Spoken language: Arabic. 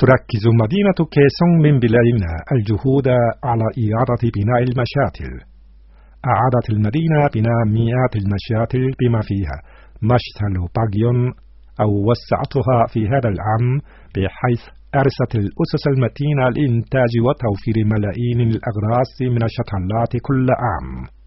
تركز مدينة كيسونغ من بلادنا الجهود على إعادة بناء المشاتل. أعادت المدينة بناء مئات المشاتل بما فيها مشتل باغيون أو وسعتها في هذا العام، بحيث أرست الأسس المتينة لإنتاج وتوفير ملايين الأغراس من الشتلات كل عام.